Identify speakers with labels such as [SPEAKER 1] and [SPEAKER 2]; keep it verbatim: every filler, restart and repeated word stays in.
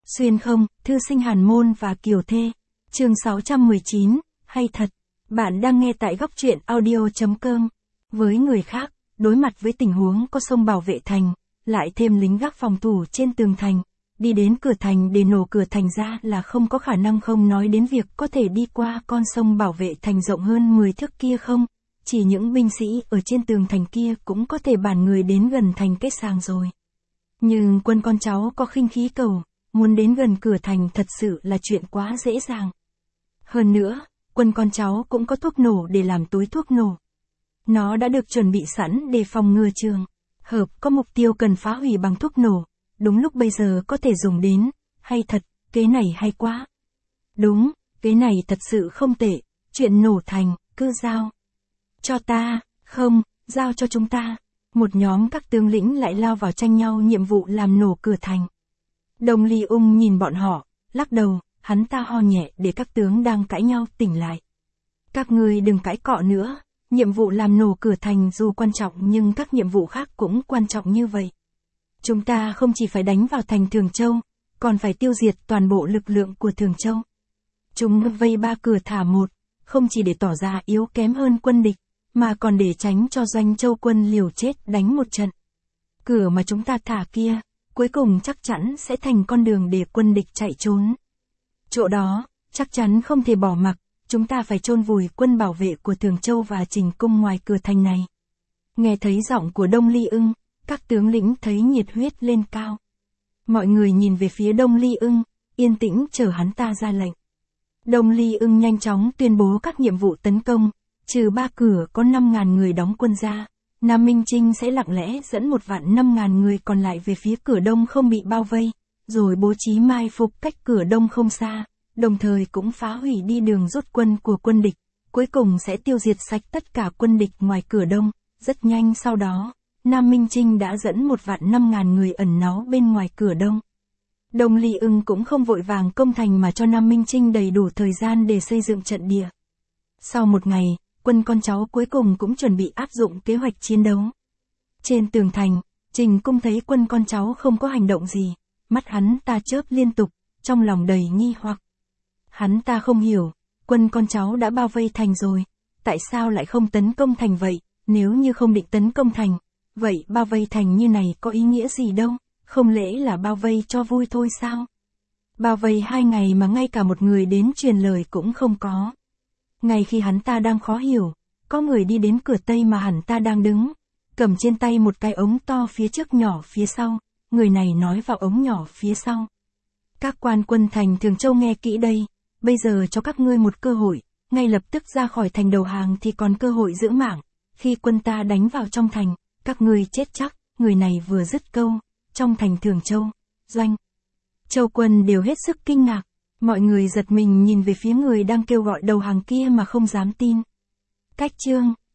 [SPEAKER 1] Xuyên không, thư sinh Hàn Môn và Kiều Thê. Chương sáu trăm mười chín, hay thật. Bạn đang nghe tại góc truyện audio chấm com. Với người khác, đối mặt với tình huống có sông bảo vệ thành, lại thêm lính gác phòng thủ trên tường thành, đi đến cửa thành để nổ cửa thành ra là không có khả năng, không nói đến việc có thể đi qua con sông bảo vệ thành rộng hơn mười thước kia không. Chỉ những binh sĩ ở trên tường thành kia cũng có thể bản người đến gần thành kết sàng rồi. Nhưng quân con cháu có khinh khí cầu, muốn đến gần cửa thành thật sự là chuyện quá dễ dàng. Hơn nữa, quân con cháu cũng có thuốc nổ để làm túi thuốc nổ. Nó đã được chuẩn bị sẵn để phòng ngừa trường hợp có mục tiêu cần phá hủy bằng thuốc nổ, đúng lúc bây giờ có thể dùng đến. Hay thật, kế này hay quá. Đúng, kế này thật sự không tệ, chuyện nổ thành, cứ giao cho ta, không, giao cho chúng ta. Một nhóm các tướng lĩnh lại lao vào tranh nhau nhiệm vụ làm nổ cửa thành. Đồng Ly Ung nhìn bọn họ, lắc đầu, hắn ta ho nhẹ để các tướng đang cãi nhau tỉnh lại. Các ngươi đừng cãi cọ nữa, nhiệm vụ làm nổ cửa thành dù quan trọng nhưng các nhiệm vụ khác cũng quan trọng như vậy. Chúng ta không chỉ phải đánh vào thành Thường Châu, còn phải tiêu diệt toàn bộ lực lượng của Thường Châu. Chúng vây ba cửa thả một, không chỉ để tỏ ra yếu kém hơn quân địch, mà còn để tránh cho Doanh Châu quân liều chết đánh một trận. Cửa mà chúng ta thả kia, cuối cùng chắc chắn sẽ thành con đường để quân địch chạy trốn. Chỗ đó, chắc chắn không thể bỏ mặc, chúng ta phải chôn vùi quân bảo vệ của Thường Châu và Trình Cung ngoài cửa thành này. Nghe thấy giọng của Đông Ly Ưng, các tướng lĩnh thấy nhiệt huyết lên cao. Mọi người nhìn về phía Đông Ly Ưng, yên tĩnh chờ hắn ta ra lệnh. Đông Ly Ưng nhanh chóng tuyên bố các nhiệm vụ tấn công, trừ ba cửa có năm ngàn người đóng quân ra. Nam Minh Trinh sẽ lặng lẽ dẫn một vạn năm ngàn người còn lại về phía cửa đông không bị bao vây, rồi bố trí mai phục cách cửa đông không xa, đồng thời cũng phá hủy đi đường rút quân của quân địch, cuối cùng sẽ tiêu diệt sạch tất cả quân địch ngoài cửa đông. Rất nhanh sau đó, Nam Minh Trinh đã dẫn một vạn năm ngàn người ẩn náu bên ngoài cửa đông. Đông Ly Ưng cũng không vội vàng công thành mà cho Nam Minh Trinh đầy đủ thời gian để xây dựng trận địa. Sau một ngày, quân con cháu cuối cùng cũng chuẩn bị áp dụng kế hoạch chiến đấu. Trên tường thành, Trình Cung thấy quân con cháu không có hành động gì, mắt hắn ta chớp liên tục, trong lòng đầy nghi hoặc. Hắn ta không hiểu, quân con cháu đã bao vây thành rồi, tại sao lại không tấn công thành vậy? Nếu như không định tấn công thành, vậy bao vây thành như này có ý nghĩa gì đâu, không lẽ là bao vây cho vui thôi sao? Bao vây hai ngày mà ngay cả một người đến truyền lời cũng không có. Ngay khi hắn ta đang khó hiểu, có người đi đến cửa tây mà hắn ta đang đứng, cầm trên tay một cái ống to phía trước nhỏ phía sau, người này nói vào ống nhỏ phía sau. Các quan quân thành Thường Châu nghe kỹ đây, bây giờ cho các ngươi một cơ hội, ngay lập tức ra khỏi thành đầu hàng thì còn cơ hội giữ mạng, khi quân ta đánh vào trong thành, các ngươi chết chắc. Người này vừa dứt câu, trong thành Thường Châu, Doanh Châu quân đều hết sức kinh ngạc. Mọi người giật mình nhìn về phía người đang kêu gọi đầu hàng kia mà không dám tin. Cách chương